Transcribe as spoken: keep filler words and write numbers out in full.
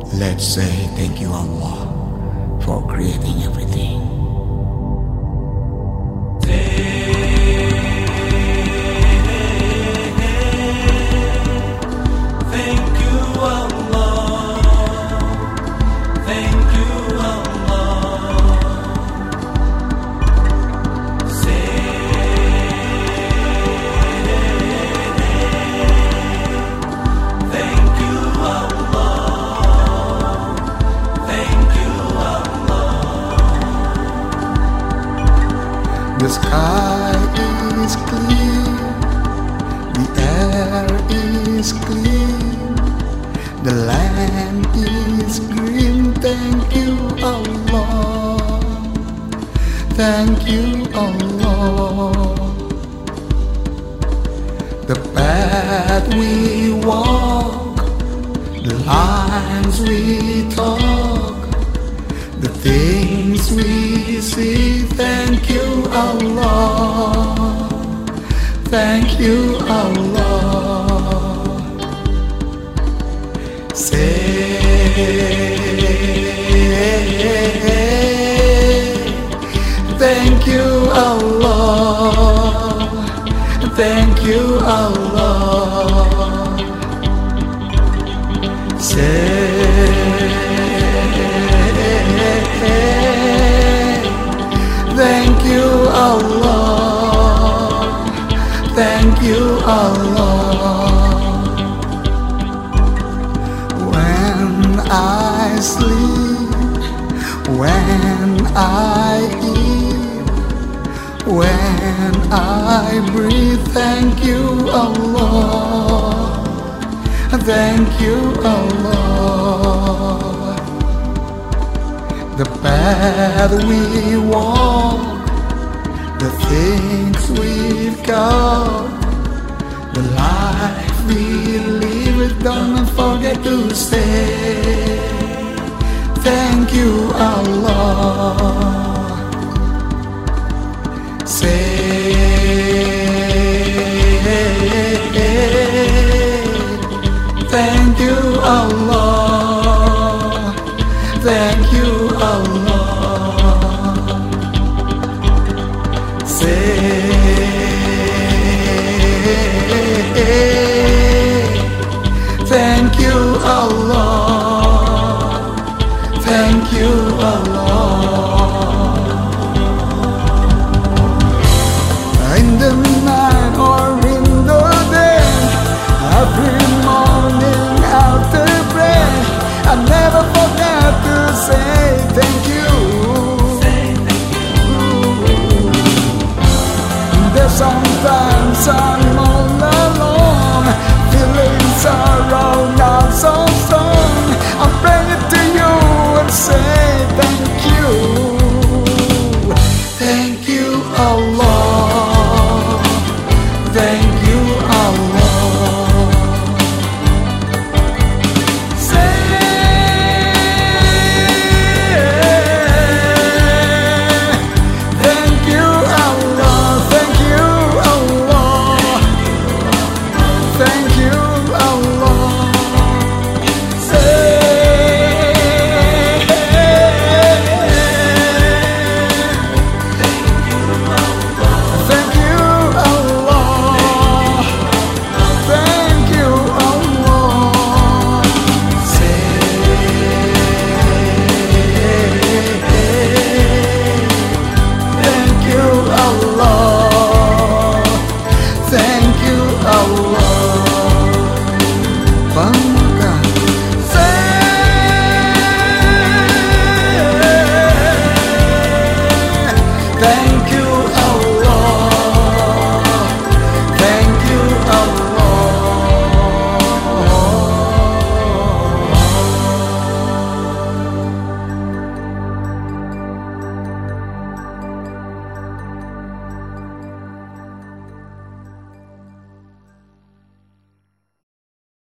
Let's say thank you Allah for creating everything. Thank you Allah, thank you Allah. Say thank you Allah, thank you Allah. The sky is clear, the air is clean, the land is green. Thank you Allah, thank you Allah. The path we walk, the lines we talk, the things we see. Thank you Allah, thank you Allah. Say thank you Allah, thank you Allah. Say thank you Allah, thank you Allah. When I sleep, when I eat, when I breathe, thank you Allah, thank you Allah. The path we walk, the things we've got, the life we live, don't forget to say thank you Allah. Say thank you Allah, thank you Allah. Say thank you Allah, thank you Allah. In the night or in the day, I feel